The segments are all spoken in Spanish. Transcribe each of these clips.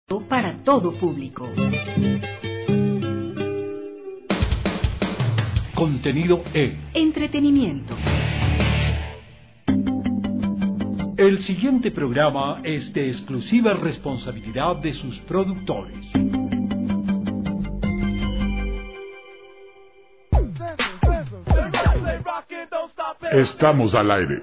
Para todo público. Contenido E. Entretenimiento. El siguiente programa es de exclusiva responsabilidad de sus productores. Estamos al aire.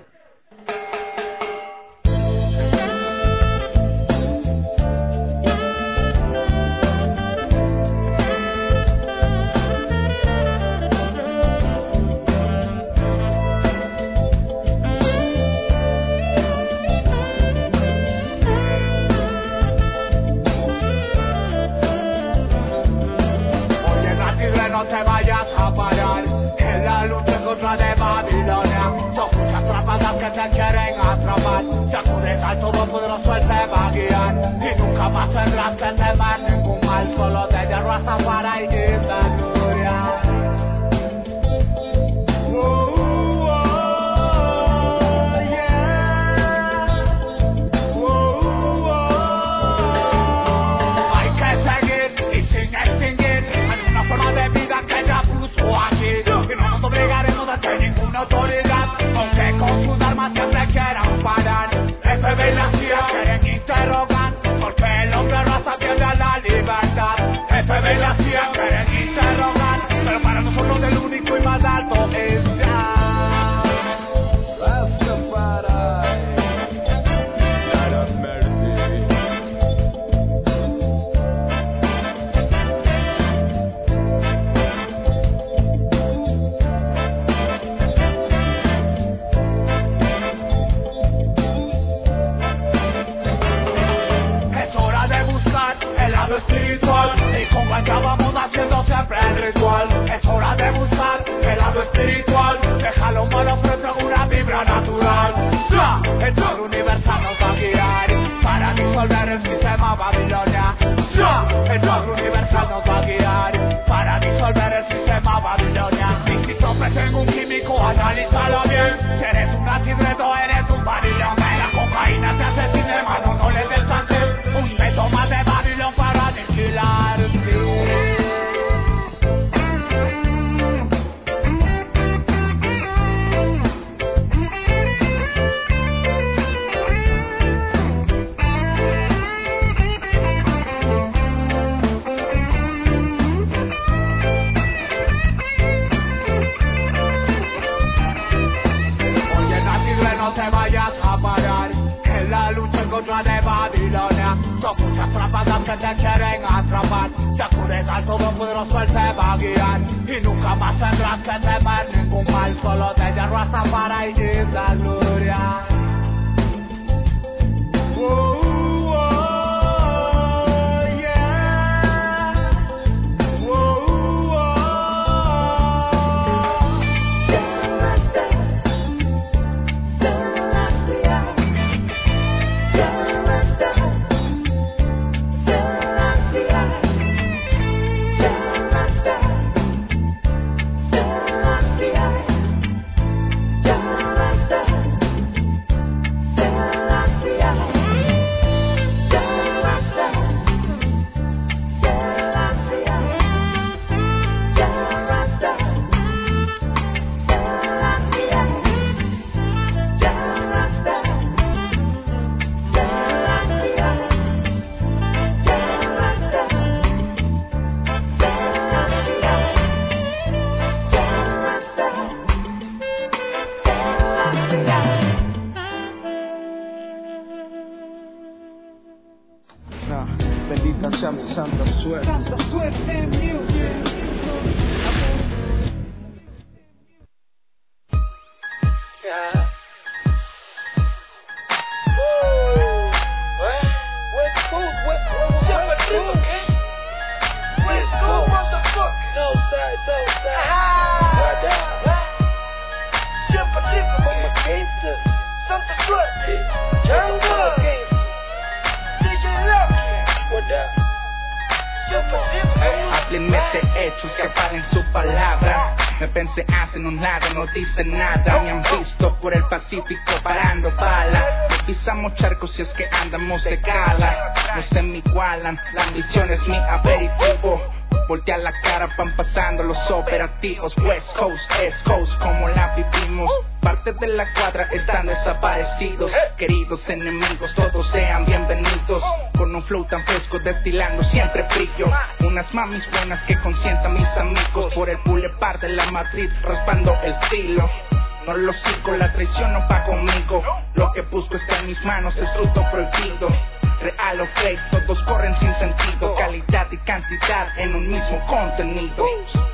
Super Háblenme de hechos que paren su palabra. Me pensé hacen un lado, no dicen nada. Me han visto por el Pacífico parando bala. No pisamos charcos si es que andamos de cala. No se me igualan, la ambición es mi aperitivo. Voltea la cara, van pasando los operativos. West Coast, East Coast, como la vivimos. Parte de la cuadra están desaparecidos. Queridos enemigos, todos sean bienvenidos. Con un flow tan fresco, destilando siempre brillo. Unas mamis buenas que consientan mis amigos. Por el boulevard de la Madrid, raspando el filo. No lo sigo, la traición no va conmigo. Lo que busco está en mis manos, es fruto prohibido. Real o fake, todos corren sin sentido. Calidad y cantidad en un mismo contenido.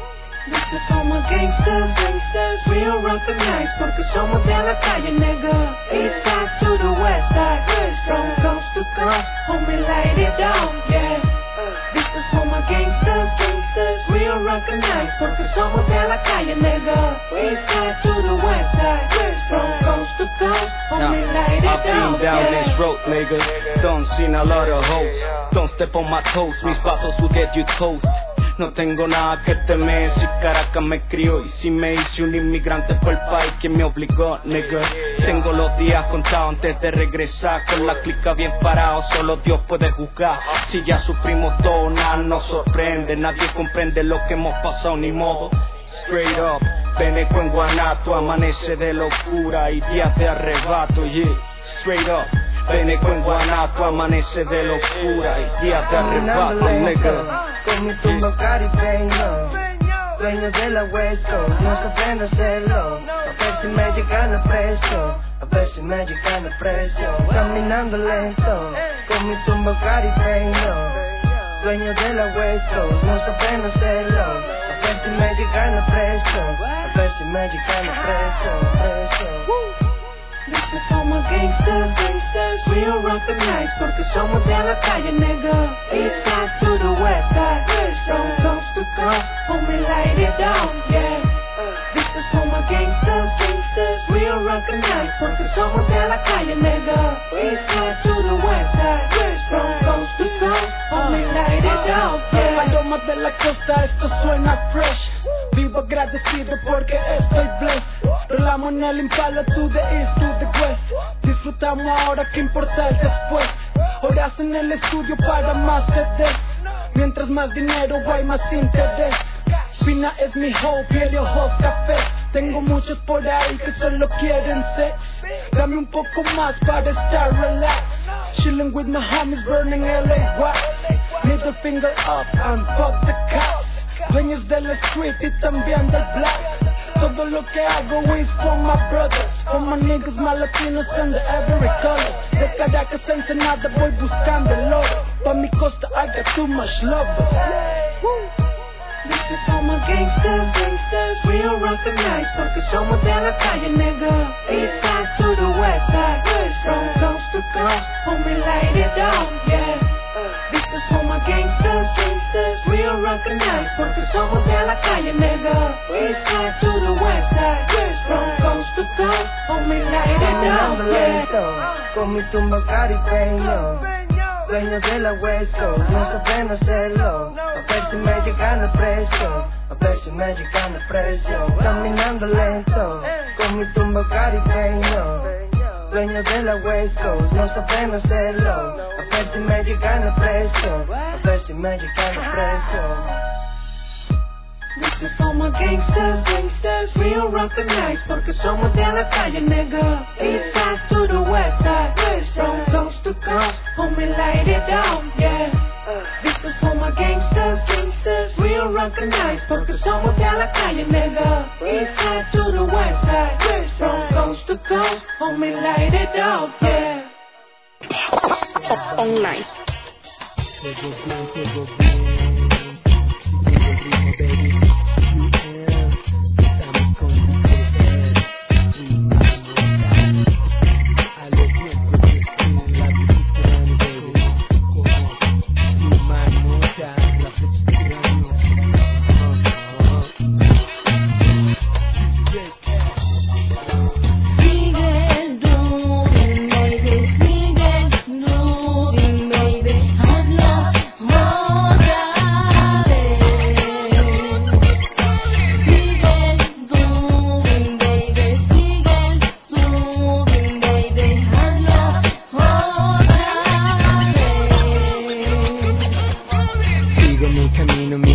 This is for my gangsters, we all recognize porque somos de la calle, nigga. East side to the west side, from coast to coast, homie light it down, yeah. This is for my gangsters, we all recognize porque somos de la calle, nigga. East side to the west side, from coast to coast, homie light it down, yeah. I've been down this road, nigga. Done seen a lot of hoes. Don't step on my toes, mis pasos will get you toast. No tengo nada que temer si Caracas me crió. Y si me hice un inmigrante fue el país que me obligó, nigga. Tengo los días contados antes de regresar. Con la clica bien parado, solo Dios puede juzgar. Si ya sufrimos todo, nada nos sorprende. Nadie comprende lo que hemos pasado, ni modo. Straight up, Veneco en Guanato. Amanece de locura y días de arrebato, yeah. Straight up, Veneco en Guanato. Amanece de locura y días de arrebato, nigga. Con mi tumba caribeño, dueño de la West Coast, no saben hacerlo. A ver si me llegan a precio, a ver si me llegan a precio. Caminando lento, con mi tumba caribeño, dueño de la West Coast, no saben hacerlo. A ver si me llegan a precio, a ver si me llegan a precio. This is for my gangsters, we all recognize porque somos de la calle, nigga. East side to the west side, from coast to coast, homie light it down, yeah. This is for my gangsters, we all recognize porque somos de la calle, nigga. East side to the west side, from coast to coast, homie light it down, yeah. Paloma de la costa, esto suena fresh. Vivo agradecido porque estoy blessed. Rolamos en el Impala to the east, to the west. Disfrutamos ahora, que importa el después. Horas en el estudio para más CDs. Mientras más dinero hay más interés. Fina es mi hope y el ojos cafés. Tengo muchos por ahí que solo quieren sex. Dame un poco más para estar relax. Chilling with my homies, burning LA wax. Middle finger up and fuck the cops. Dueños de la street y también del black. Todo lo que hago is for my brothers, for my niggas, my latinos and the every colors. De Caracas a Ensenada voy buscando el oro. Pa' mi costa I got too much love. This is for my gangsters, we all recognize porque somos de la calle, nigga. East side to the west side, from coast to coast, homie light it down, yeah. This is for my gangsters, we all recognize porque somos de la calle, nigga. East side to the west side, from coast to coast, homie light it down, yeah. Con mi tumba caribeño, dueño de la West Coast, no saben hacerlo. A ver si me llegan a precio, a ver si me llegan a precio. Caminando lento, con mi tumba caribeño, dueño de la West Coast, no saben hacerlo. A ver si me llegan a precio, a ver si me llegan a precio. This is for my gangsters, we all recognize porque somos de la calle, nigga. East side to the west side, from coast to coast, homie light it down, yeah. This is for my gangsters, we all recognize porque somos de la calle, nigga. East side to the west side, from coast to coast, homie light it down, yeah. All night. Hazlo, moda.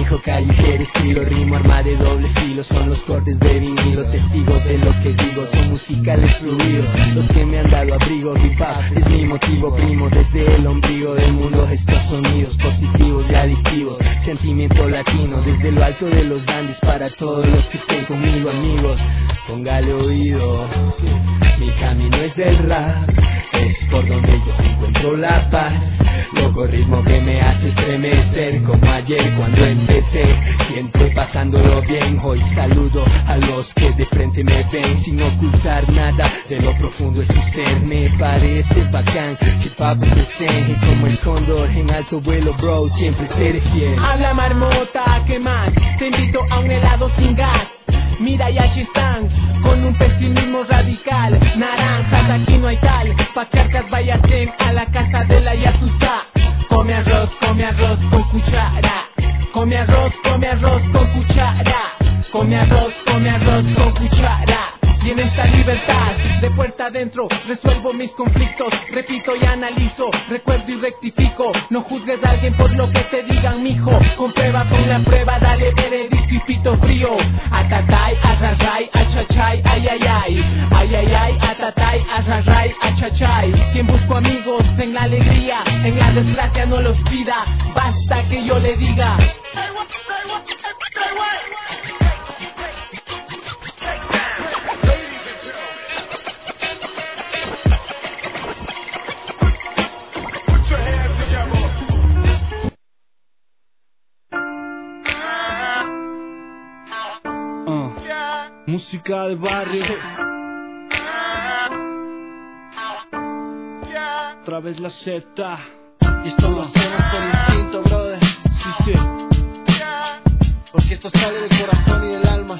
hijo callejero, estilo, rimo, arma de doble filo. Son los cortes de vinilo, testigos de lo que digo. Son musicales fluidos, los que me han dado abrigo. Hip hop es mi motivo primo, desde el ombligo del mundo. Estos sonidos positivos y adictivos, sentimiento latino, desde lo alto de los dandies. Para todos los que estén conmigo, amigos, póngale oído. Mi camino es el rap, es por donde yo encuentro la paz. Loco ritmo que me hace estremecer, como ayer cuando empecé, siempre pasándolo bien. Hoy saludo a los que de frente me ven, sin ocultar nada de lo profundo de su ser. Me parece bacán que papi presente, como el cóndor en alto vuelo, bro, siempre seré fiel. Habla marmota, ¿qué más? Te invito a un helado sin gas. Mira, y allí están, con un pesimismo radical. Naranjas, aquí no hay tal. Pacharcas, vayasen a la casa de la Yasusa. Come arroz con cuchara. Come arroz con cuchara. Come arroz con cuchara. Y en esta libertad, de puerta adentro, resuelvo mis conflictos. Repito y analizo, recuerdo y rectifico. No juzgues a alguien por lo que te digan, mijo. Comprueba con la prueba, dale veredicto y pito frío. Atatay, arrarray, achachay, ay, ay, ay. Ay, ay, ay, atatay, arrarray, achachay. Quien busco amigos en la alegría, en la desgracia no los pida. Basta que yo le diga. Música de barrio. Otra vez la Z. Y esto lo hacemos por instinto, brother. Sí, sí. Porque esto sale del corazón y del alma.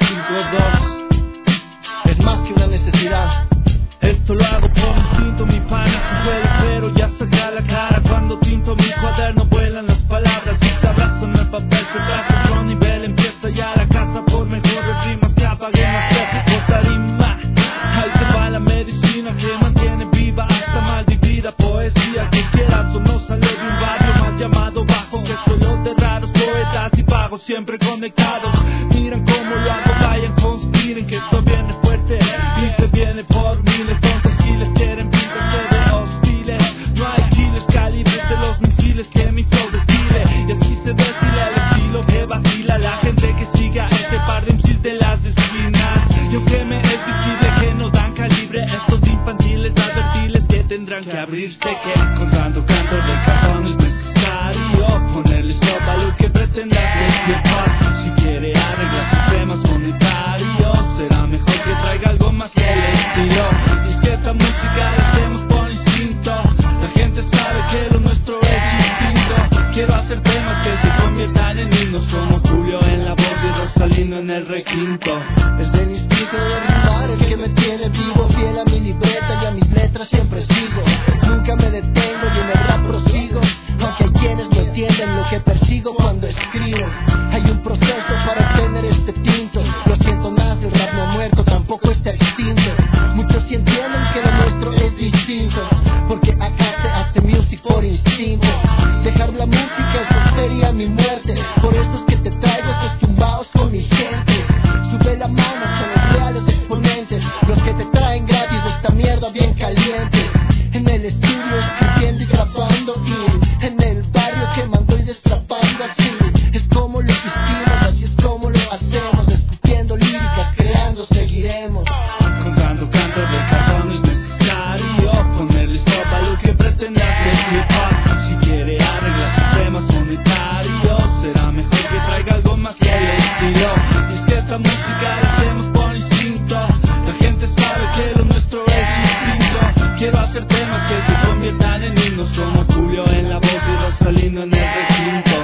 5-2. Es más que una necesidad. Esto lo hago por instinto, mi pana. Puede, pero ya saca la cara. Cuando tinto mi cuaderno vuelan las palabras. Y se abrazan el papel, se trae otro nivel. Empieza ya la casa por mejores rimas que apaguen la sed por tarima. Ahí te va la medicina que mantiene viva hasta malvivida poesía. Que quieras o no sale de un barrio mal llamado bajo, que suelo de raros poetas y pagos siempre conectados. Miran cómo lo hago, vayan, conspiren que esto viene fuerte y se viene por miles. Tontos giles quieren pintarse de hostiles. No hay giles calibres de los misiles que mi flow destile. Y así se destila el estilo que vacila la gente que siga este par de MCs de las esquinas. Y aunque me es visible que no dan calibre, estos infantiles advertiles que tendrán que abrirse. Que contando canto de cartón es necesario ponerle stop a lo que pretenda despiertar. Si quiere arreglar sus temas monetarios, será mejor que traiga algo más que el estilo. Y es que esta música la hacemos por instinto. La gente sabe que lo nuestro es distinto. Quiero hacer temas que se conviertan en himnos, como Julio en la voz y Rosalino en el requinto. Es el instinto de rimar el que me tiene vivo, fiel a mi libreta y a mis letras siempre sigo. Nunca me detengo y en el rap prosigo, aunque hay quienes no entienden lo que persigo cuando escribo. Hay un proceso para obtener este tinto. Lo siento más, el rap no ha muerto, tampoco está extinto. Muchos sí entienden que lo nuestro es distinto, porque acá se hace music por instinto. Dejar la música, eso sería mi muerte. Por eso es que te traigo estos tumbados con mi gente. Sube la mano, son los reales exponentes, los que te traen gratis esta mierda bien caliente. En el estudio escribiendo y grabando, y en el barrio quemando y destrapando. Así es como lo hicimos, así es como lo hacemos. Escupiendo líricas, creando, seguiremos. Contando cantos de cartón es necesario ponerle stop a lo que pretenda despiertar. Si quiere arreglar sus temas monetarios, será mejor que traiga algo más que el estilo. Y es que esta música la hacemos por instinto. La gente sabe que lo nuestro es distinto. Quiero hacer temas que se conviertan en himnos, como Julio en la voz y Rosalino en el requinto.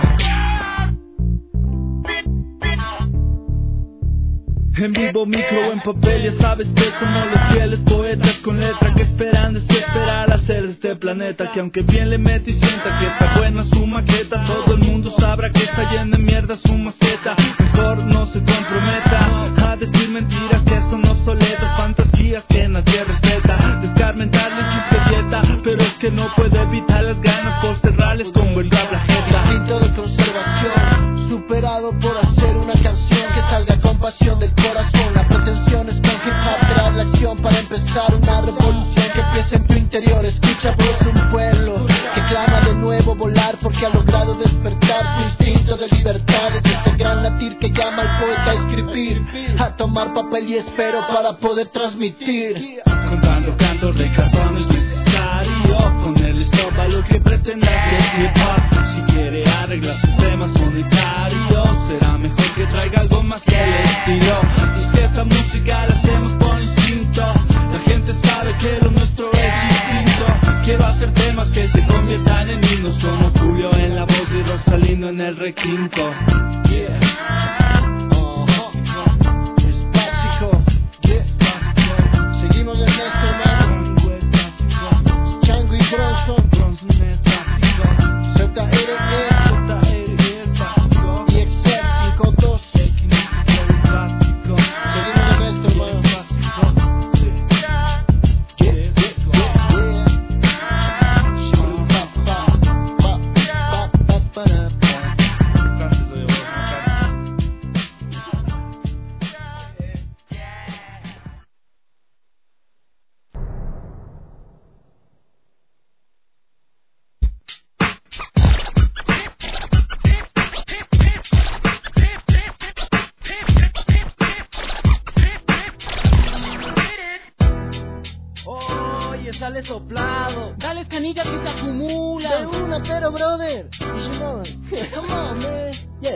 En vivo, micro o en papel, ya sabes que somos los fieles poetas con letra que esperan desesperar a hacer este planeta. Que aunque bien le mete y sienta que está buena su maqueta, todo el mundo sabrá que está llena de mierda su maceta. Mejor no se comprometa a decir mentiras que son obsoletas, fantasías que nadie respeta. Descarmentarles su dieta, pero es que no puede evitar las ganas por cerrarles con buen rap la jeta. Instinto de conservación, superado pasión del corazón. La pretensión es con hip hop crear la acción para empezar una revolución que empieza en tu interior. Escucha, pues, un pueblo que clama de nuevo volar porque ha logrado despertar su instinto de libertad. Es ese gran latir que llama al poeta a escribir, a tomar papel y espero para poder transmitir. Contando cantos de cartón es necesario ponerle stop a lo que pretenda que es hip hop. Si quiere arreglar sus temas monetarios, será mejor que traiga algo más que el estilo. Y es que esta música la hacemos por instinto. La gente sabe que lo nuestro es distinto. Quiero hacer temas que se conviertan en himnos, como Julio en la voz y Rosalino en el requinto. Yeah. Es básico. Yeah. Seguimos en esto, hermano. Chango y Bronson. Sale soplado, dale canilla que se acumula. De una, pero brother, come on, man, yeah.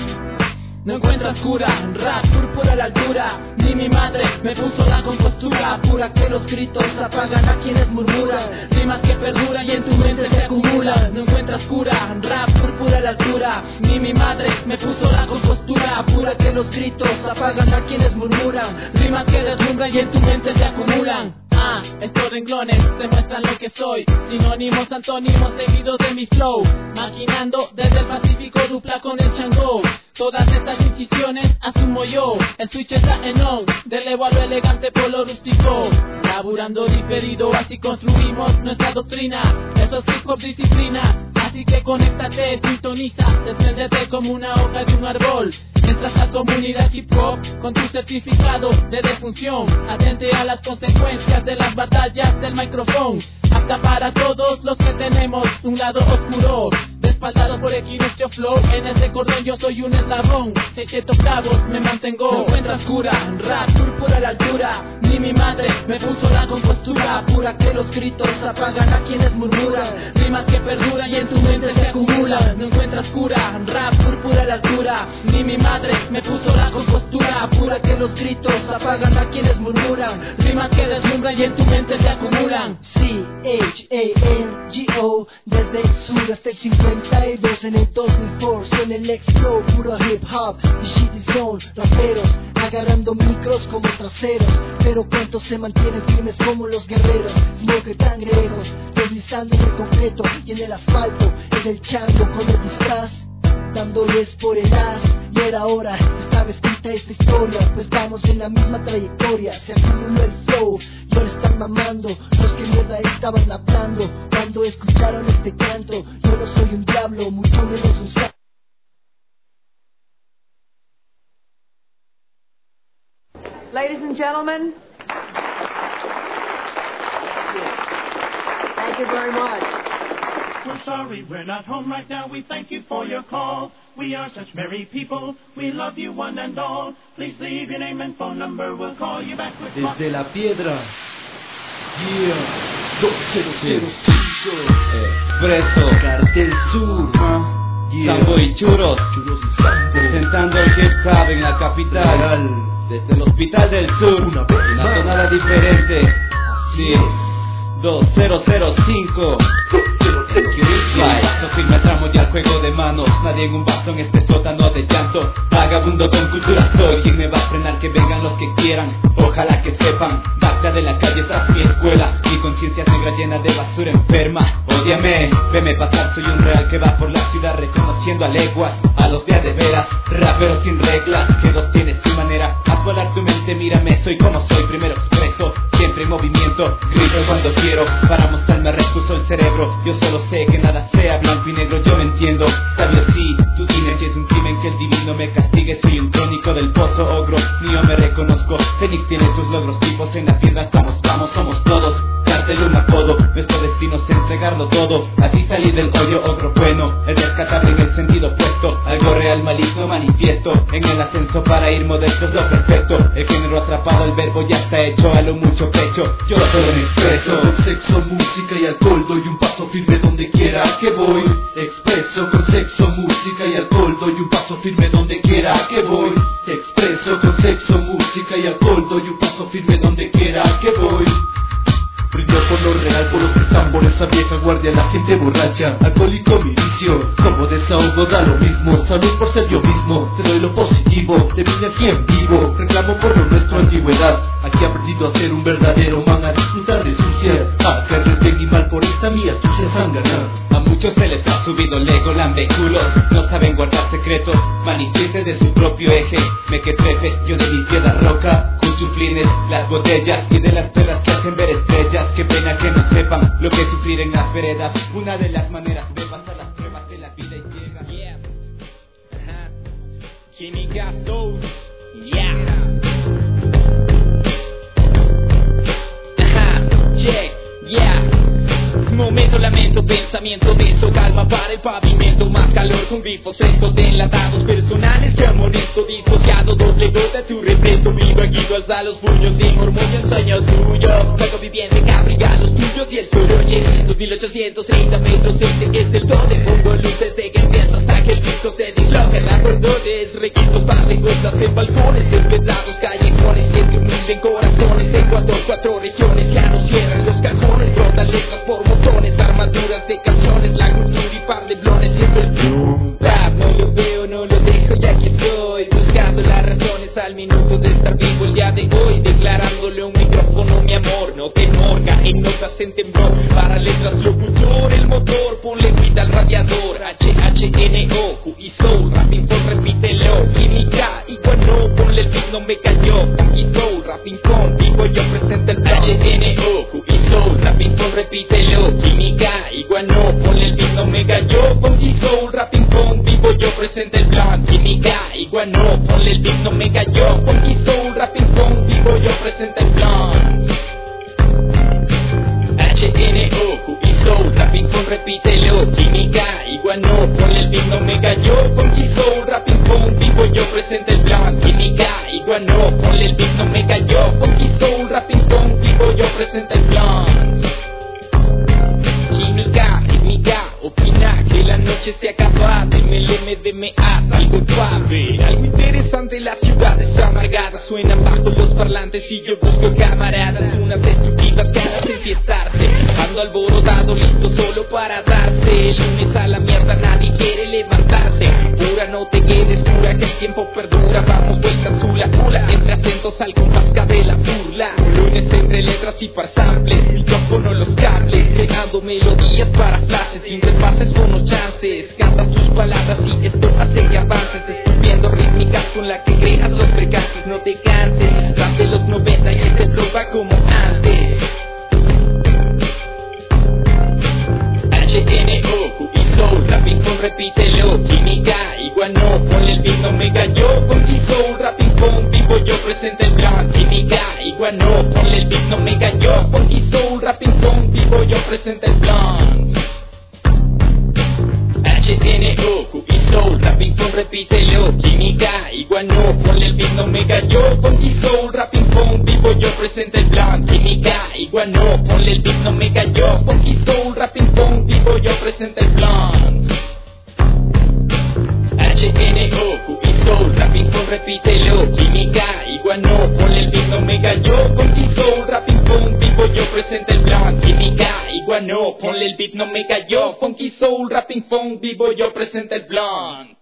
No encuentras cura, rap púrpura a la altura. Ni mi madre me puso la compostura pura que los gritos apagan a quienes murmuran. Rimas que perduran y en tu mente se acumulan. No encuentras cura, rap púrpura a la altura. Ni mi madre me puso la compostura pura que los gritos apagan a quienes murmuran. Rimas que deslumbran y en tu mente se acumulan. Estos renglones demuestran lo que soy. Sinónimos, antónimos seguidos de mi flow. Maquinando desde el Pacífico dupla con el Changó. Todas estas incisiones asumo yo. El switch está en on, del Evo a lo elegante por lo rústico. Laburando diferido, así construimos nuestra doctrina. Eso es hip hop disciplina. Así que conéctate, sintoniza, despréndete como una hoja de un árbol. Entras a comunidad hip hop con tu certificado de defunción. Atente a las consecuencias de las batallas del micrófono. Apta para todos los que tenemos un lado oscuro. Respaldado por Equinoccio Flow, en ese cordón yo soy un eslabón. 600 octavos me mantengo. No encuentras cura, rap púrpura a la altura. Ni mi madre me puso la compostura pura que los gritos apagan a quienes murmuran. Rimas que perduran y en tu mente se acumulan. No encuentras cura, rap púrpura a la altura. Ni mi madre me puso la compostura pura que los gritos apagan a quienes murmuran. Rimas que deslumbran y en tu mente se acumulan. C-H-A-N-G-O, desde el sur hasta el 52 en el 2004, en el X-Flow, puro hip hop, the shit is gone, raperos agarrando micros como traseros, pero cuántos se mantienen firmes como los guerreros, smoker cangrejos, deslizando en el concreto y en el asfalto, en el chango con el disfraz, dándoles por el as. Y era hora, estaba escrita esta historia, pues vamos en la misma trayectoria. Se acumuló el flow, y ahora están mamando los que mierda estaban hablando cuando escucharon este canto. Yo no soy un diablo, mucho menos un santo. Ladies and gentlemen, Thank you very much. We're sorry we're not home right now. We thank you for your call. We are such merry people. We love you one and all. Please leave your name and phone number. We'll call you back with Desde La Piedra. Yeah. 2005. Expreso. Cartel Sur. Yeah. Sambo y Churros. Presentando el hip hop en la capital. Desde el Hospital del Sur. Una tonada diferente. Así es. 2005. Paso firme tramo y al juego de manos. Nadie en un vaso en este sótano de llanto. Vagabundo con cultura soy. ¿Quién me va a frenar? Que vengan los que quieran. Ojalá que sepan. Bacta de la calle esa es mi escuela. Mi conciencia negra llena de basura enferma. Ódiame, veme pasar. Soy un real que va por la ciudad reconociendo a leguas a los de veras. Rapero sin reglas, que dos tiene su manera. Haz volar tu mente, mírame, soy como soy. Primero expreso, siempre en movimiento. Grito cuando quiero, para mostrarme recuso el cerebro. Yo solo sé que nada sea blanco y negro, yo me entiendo. Sabio sí, tú dime si es un crimen que el divino me castigue. Soy un crónico del del pozo, ogro, ni yo me reconozco. Fénix tiene sus logros, tipos en la tierra estamos, vamos, somos todos. Dártelo un apodo, nuestro destino es entregarlo todo. Así salí del hoyo, ogro bueno, el rescatable en el sentido opuesto. Algo real, maligno, manifiesto. En el ascenso para ir modesto es lo perfecto. El género atrapado, el verbo ya está hecho, a lo mucho pecho. Yo solo me expreso. Con sexo, música y alcohol doy un paso firme donde quiera que voy. Expreso con sexo, música y alcohol doy un paso firme donde quiera que voy. Expreso con sexo, música y alcohol doy un paso firme donde quiera que voy. Brindo por lo real, por los que están por esa vieja guardia, la gente borracha, alcohólico mi vicio. Como desahogo da lo mismo, salud por ser yo mismo. Te doy lo positivo, te vine aquí en vivo. Reclamo por lo nuestro, antigüedad. Aquí he aprendido a ser un verdadero man, a disfrutar de sucia, a caerles bien y mal por esta mía sucia sangana. A muchos se les ha subido el ego, lambeculos, no saben guardar secretos, manifieste de su propio eje. Me que trepe, yo de mi piedra roca, con chuflines, las botellas y de las perras que hacen ver estrellas. Qué pena que no sepan lo que es sufrir en las veredas. Una de las maneras de pasar las pruebas de la vida y llega. Yeah. Kenny got soul. Yeah. Yeah. Momento, lamento, pensamiento denso, calma para el pavimento, más calor con grifos frescos de enlatados personales que amor esto disociado, doble gota tu refresco, vivo aquí alza los puños sin murmullo, un sueño tuyo, juego viviente que abriga los tuyos y el soroche, 2830 metros, este es el tope, pongo luces de que empieza hasta que el piso se disloque, recuerdones, requisitos para encuestas en balcones, empedrados callejones, siempre humilde en corazones, Ecuador, 4 regiones, ya no cierran los cajones, brotan letras por montones, armaduras de canciones, la cultura y par de blones, siempre el boom bap, no lo veo, no lo dejo y aquí estoy, buscando las razones al minuto de estar vivo el día de hoy, declarándole un micrófono mi amor, no temor, caen notas en temblor, para letras locutor, el motor, ponle vida al radiador, HHNO, Q y soul, rapping con repítelo, química, igual no, ponle el beat, no me cayó, y soul, rapping con, vivo yo presente el HNO, Q y soul, rapping con repítelo, química, igual no, ponle el beat, no me cayó, funky soul, rapping con, vivo yo presente el plan, química, igual no, ponle el beat, no me cayó, funky soul, rapping con, vivo yo presente el plan. HNO, Q y soul, rapping con, repítelo, química, igual no, ponle el beat, no me cayó, funky soul, rapping con, vivo yo presente el plan, química, igual no, ponle el beat, no me cayó, funky soul, rapping con, vivo yo presente el plan. Química, rítmica, opina que la noche se acaba, DMA, algo suave, algo interesante, la ciudad está amargada, suenan bajo los parlantes y yo busco camaradas, unas destructivas ganas de enfiestarse, ando alborotado, listo solo para darse, el lunes a la mierda nadie quiere levantarse, pura no te quedes pura que el tiempo perdura, vamos vuelta azul a pula, entre acentos al compás de la burla, lunes entre letras y par samples, micrófono los cables, creando melodías para frases, interfaces con los chances, canta tus palabras y esto hace que avances, escupiendo rítmicas con la que creas los percances, no te canses, rap de los 90 y este flow va como antes. HNO, Q y soul, rapping con, repítelo, química, igual no, ponle el beat, no me cayó, funky soul, rapping con, vivo yo presente el plan, química, igual no, ponle el beat, no me cayó, funky soul, rapping con, vivo yo presente el plan. HNO, Q y soul, rapping con, repítelo, química, igual no, ponle el beat, no me cayó, funky soul, rapping con, vivo yo presente el plan, química, igual no, ponle el beat, no me cayó, funky soul, rapping con, vivo yo presente el plan. HNO, Q y soul, rapping con, repítelo, química, igual no, ponle el beat, no me cayó, funky soul, rapping con, vivo yo presente el plan, química, igual no, ponle el beat, no me cayó, funky soul, rapping con, vivo yo presente el plan.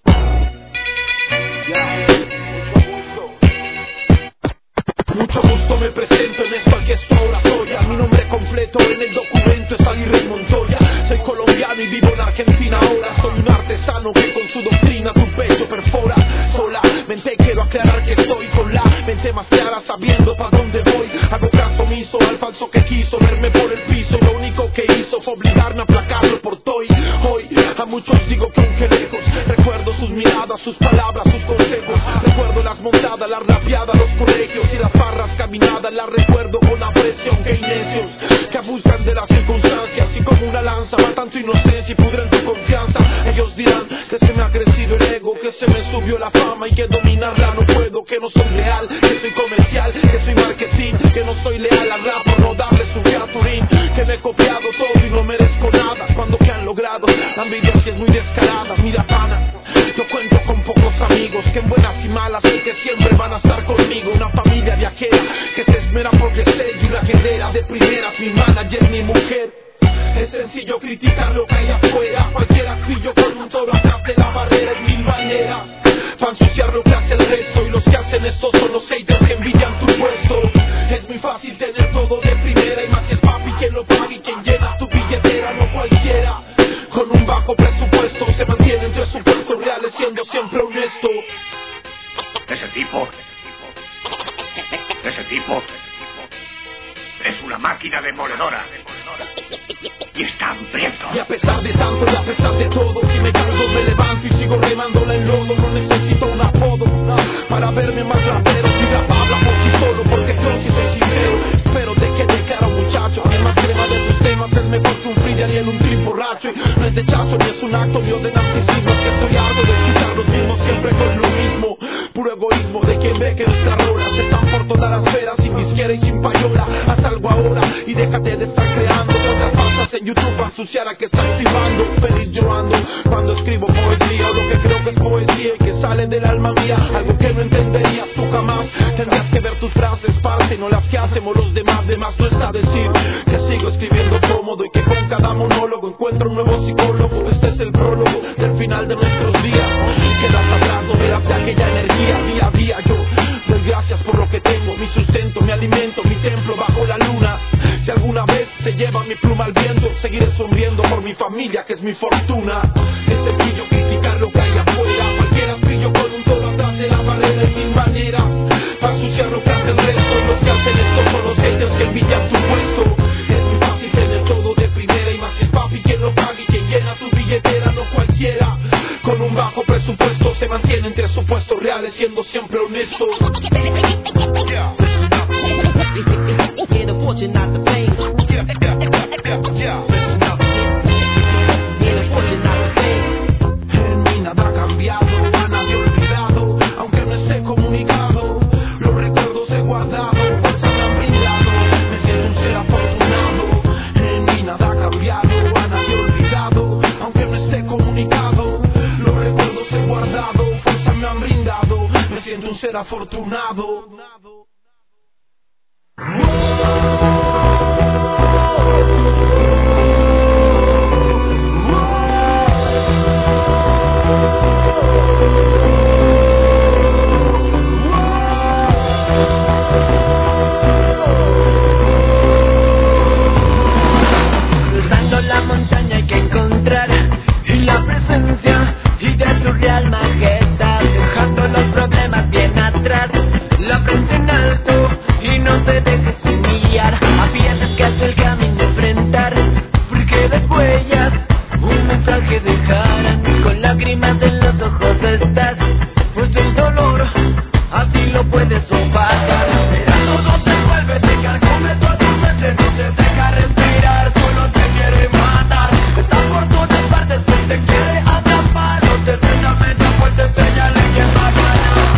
Mucho gusto, me presento en esto al que esto ahora soy. Mi nombre completo en el documento es Aguirre Montoya. Soy colombiano y vivo en Argentina ahora. Soy un artesano que con su doctrina tu pecho perfora. Solamente quiero aclarar que estoy con la mente más clara, sabiendo pa' dónde voy. Hago caso omiso al falso que quiso verme por el piso. Lo único que hizo fue obligarme a aplacarlo por toy. Hoy a muchos digo que aunque lejos, recuerdos sus miradas, sus palabras, sus consejos. Recuerdo las montadas, las rapeadas, los colegios y las farras caminadas. Las recuerdo con aprecio, aunque hay necios que abusan de las circunstancias y como una lanza matan tu inocencia y pudren tu confianza. Ellos dirán que se me ha crecido el ego, que se me subió la fama y que dominarla no puedo, que no soy real, que soy comercial, que soy marketing, que no soy leal al rap por no darles un featuring, que me he copiado todo y no merezco nada. Cuando que han logrado, la envidia sí es muy descarada. Mira pana, yo cuento con pocos amigos que en buenas y malas sé que siempre van a estar conmigo. Una familia viajera que se esmera por crecer y una guerrera de primeras, mi manager, mi mujer. Es sencillo criticar lo que hay afuera, cualquiera pillo con un toro atrás de la barrera en mil maneras. Pa' ensuciar lo que hace el resto y los que hacen esto son los haters que envidian tu puesto. Es muy fácil tener todo de primera y más si es papi quien lo paga y quien llena tu billetera, no cualquiera. Con un bajo presupuesto se mantienen presupuestos reales siendo siempre honesto. Ese tipo es una máquina demoledora. Y está hambriento. Y a pesar de tanto y a pesar de todo, si me caigo me levanto y sigo remándola en lodo. No necesito un apodo para verme más rapero. Mi rap habla por sí solo porque yo sí soy sincero. Espero te quede claro muchacho, además crema de tus temas es mejor que un free y en un trip borracho. Y no es de chacho ni es un acto mío de narcisismo, es que estoy harto de escuchar los mismos siempre con lo mismo. Puro egoísmo de quien ve que nuestras rolas están por todas las esferas, sin disquera y sin payola. Haz algo ahora y déjate de estar creando otras falsas en YouTube para ensuciar a que está activando. Feliz llorando cuando escribo poesía, o lo que creo que es poesía y que sale del alma mía. Algo que no entenderías tú jamás. Tendrías que ver tus frases, parce, no las que hacemos los demás. De más no está decir que sigo escribiendo cómodo y que con cada monólogo encuentro un nuevo psicólogo. Este es el prólogo del final de nuestros días. Quedas atrás, no verás de aquella energía. Día a día yo doy gracias por lo que tengo, mi sustento, mi alimento, mi templo bajo la luna. Si alguna vez se lleva mi pluma al viento, seguiré sonriendo por mi familia que es mi fortuna. Es sencillo criticar lo que hay afuera, cualquiera brillo con un toro atrás de la barrera en mil maneras. Para ensuciar lo que hace el resto, y los que hacen esto son los haters que envidian tu puesto. Es muy fácil tener todo de primera y más si es papi quien lo paga y quien llena tu billetera, no cualquiera. Con un bajo presupuesto se mantiene entre supuestos reales siendo siempre honesto. Hear the fortune, not the fame. Hear the fortune, not the fame. En mí nada ha cambiado, a nadie olvidado, aunque no esté comunicado. Los recuerdos he guardado, fuerza me han brindado. Me siento un ser afortunado. En mí nada ha cambiado, a nadie olvidado, aunque no esté comunicado. Los recuerdos he guardado, fuerza me han brindado. Me siento un ser afortunado. Cruzando la montaña hay que encontrar la presencia y de su real majestad, dejando los problemas bien atrás, la frente en alto y no te dejes humillar. Afíate que es el camino a enfrentar, porque las huellas un mensaje dejarán. Con lágrimas en los ojos estás, pues el dolor así lo puedes opacar. Pero todo se vuelve, te carcome toda tu mente, no te deja respirar, solo te quiere matar. Está por todas partes, pues te quiere atrapar. No te deja meter fuerte, señale quién va a ganar.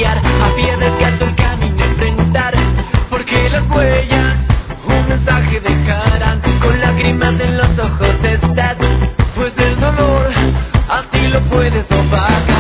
guiar a pie descalzo el camino enfrentar, porque las huellas un mensaje dejarán, con lágrimas en los ojos estás, pues el dolor así lo puedes opacar.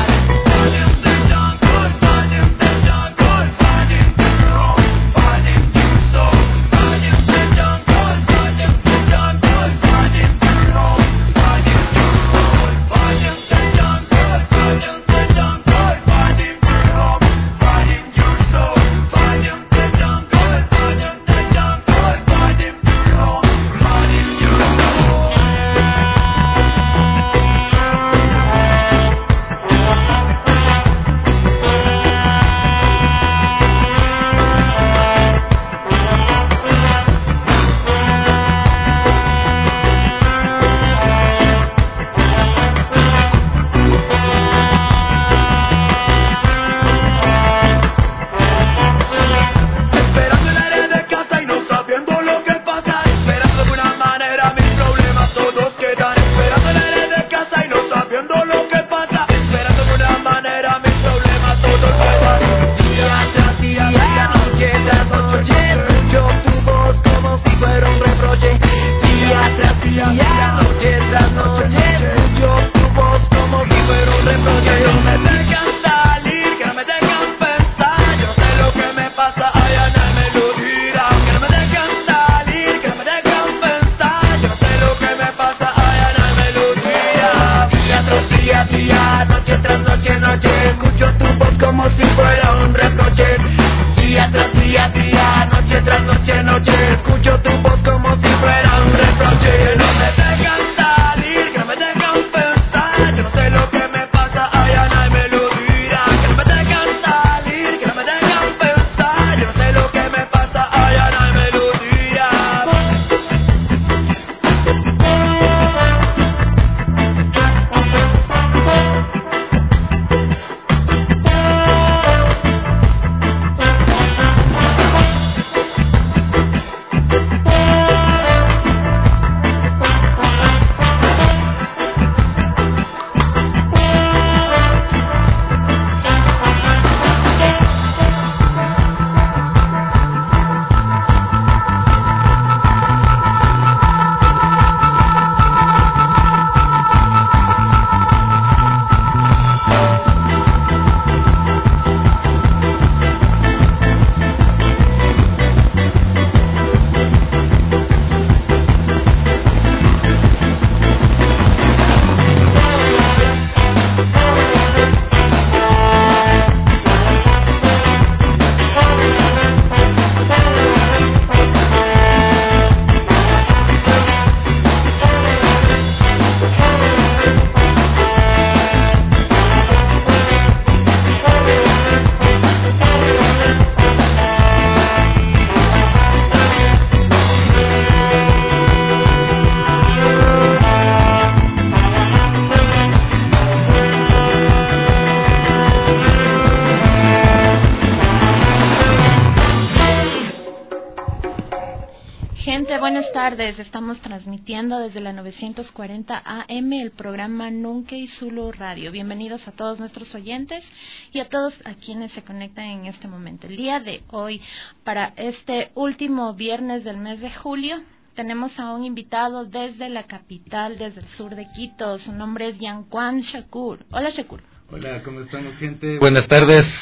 Buenas tardes, estamos transmitiendo desde la 940 AM el programa Nunkey Zulu Radio. Bienvenidos a todos nuestros oyentes y a todos a quienes se conectan en este momento. El día de hoy, para este último viernes del mes de julio, tenemos a un invitado desde la capital, desde el sur de Quito. Su nombre es Yanquan Shakur. Hola, Shakur. Hola, ¿cómo estamos, gente? Buenas tardes.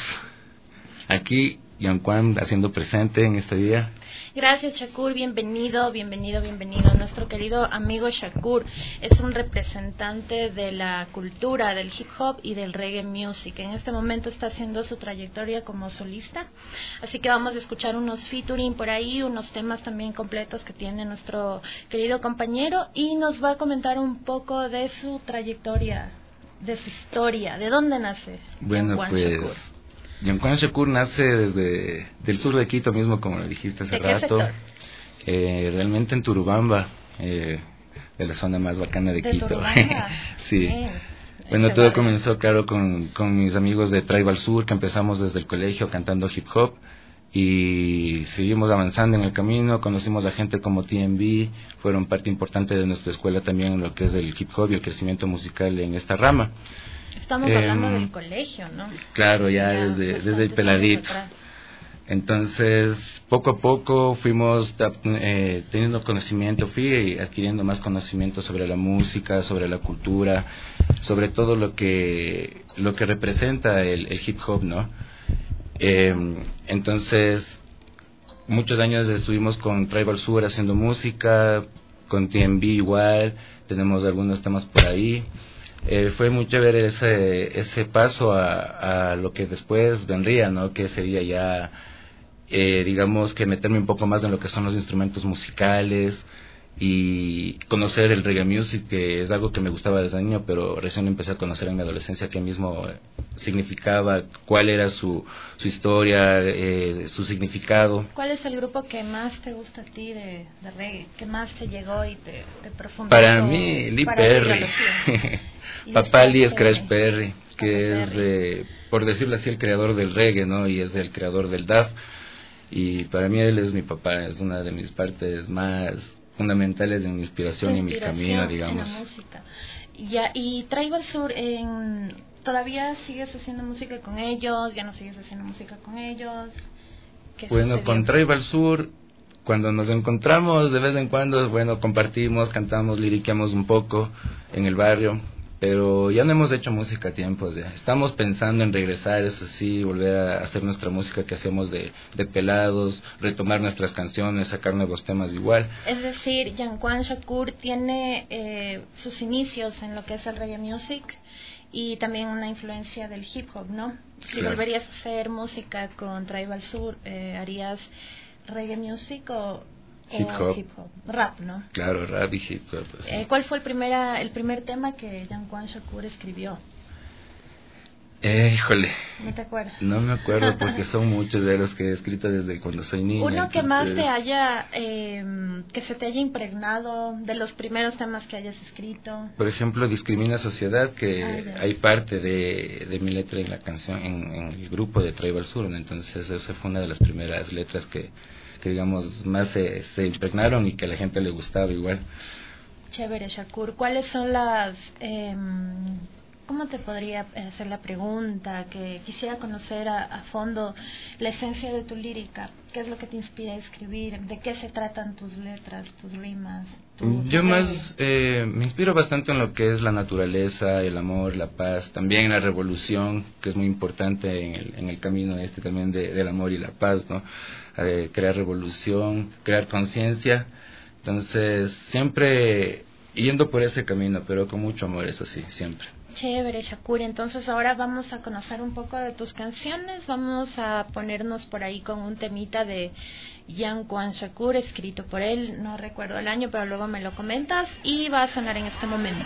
Aquí Yanquan haciendo presente en este día. Gracias, Shakur, bienvenido. Nuestro querido amigo Shakur es un representante de la cultura del hip hop y del reggae music. En este momento está haciendo su trayectoria como solista, así que vamos a escuchar unos featuring por ahí, unos temas también completos que tiene nuestro querido compañero, y nos va a comentar un poco de su trayectoria, de su historia, de dónde nace. Bueno, pues Yanquan Shakur nace desde del sur de Quito mismo, como lo dijiste hace rato. Realmente en Turubamba, de la zona más bacana de Quito. Sí. Bueno, todo comenzó, claro, con mis amigos de Tribal Sur, que empezamos desde el colegio cantando hip hop y seguimos avanzando en el camino. Conocimos a gente como TMB, fueron parte importante de nuestra escuela también en lo que es el hip hop y el crecimiento musical en esta rama. Estamos hablando del colegio, ¿no? Claro, ya desde el peladito. Entonces, poco a poco fuimos teniendo conocimiento, fui adquiriendo más conocimiento sobre la música, sobre la cultura, sobre todo lo que representa el hip hop, ¿no? Entonces, muchos años estuvimos con Tribal Sur haciendo música, con TMB igual, tenemos algunos temas por ahí. Fue muy chévere ese paso a lo que después vendría, ¿no? Que sería ya, digamos, que meterme un poco más en lo que son los instrumentos musicales y conocer el reggae music, que es algo que me gustaba desde niño, pero recién empecé a conocer en mi adolescencia qué mismo significaba, cuál era su historia, su significado. ¿Cuál es el grupo que más te gusta a ti de reggae, que más te llegó y te profundizó? Para mí, Lee Perry. Papá Lee Scratch Perry, que es, por decirlo así, el creador del reggae, ¿no? Y es el creador del dub. Y para mí él es mi papá, es una de mis partes más fundamentales de mi inspiración y mi camino, digamos. En la música. Ya, y Tribal Sur, ¿todavía sigues haciendo música con ellos? ¿Ya no sigues haciendo música con ellos? Bueno, sucedió? con Tribal Sur, cuando nos encontramos de vez en cuando, bueno, compartimos, cantamos, liriqueamos un poco en el barrio, pero ya no hemos hecho música a tiempos ya. Estamos pensando en regresar, eso sí, volver a hacer nuestra música que hacemos de pelados, retomar nuestras canciones, sacar nuevos temas igual. Es decir, Yankuan Shakur tiene sus inicios en lo que es el reggae music y también una influencia del hip hop, ¿no? Si claro. volverías a hacer música con Tribal Sur, ¿harías reggae music o hip hop, rap, ¿no? Claro, rap y hip hop. ¿Cuál fue el primer tema que Yankuan Shakur escribió? Híjole. ¿No te acuerdas? No me acuerdo porque son muchos de los que he escrito desde cuando soy niño. Uno que más te haya, que se te haya impregnado de los primeros temas que hayas escrito. Por ejemplo, Discrimina Sociedad, que hay parte de mi letra en la canción, en el grupo de Tribal Sur. Entonces esa fue una de las primeras letras que digamos más se impregnaron y que a la gente le gustaba igual. Chévere, Shakur. ¿Cuáles son las ¿cómo te podría hacer la pregunta? Que quisiera conocer a fondo la esencia de tu lírica. ¿Qué es lo que te inspira a escribir? ¿De qué se tratan tus letras, tus rimas? Yo más me inspiro bastante en lo que es la naturaleza, el amor, la paz, también la revolución, que es muy importante en el camino también del amor y la paz, ¿no? Crear revolución, crear conciencia. Entonces, siempre yendo por ese camino, pero con mucho amor, eso sí, siempre. Chévere, Shakur. Entonces ahora vamos a conocer un poco de tus canciones. Vamos a ponernos por ahí con un temita de Yankuan Shakur, escrito por él. No recuerdo el año, pero luego me lo comentas. Y va a sonar en este momento.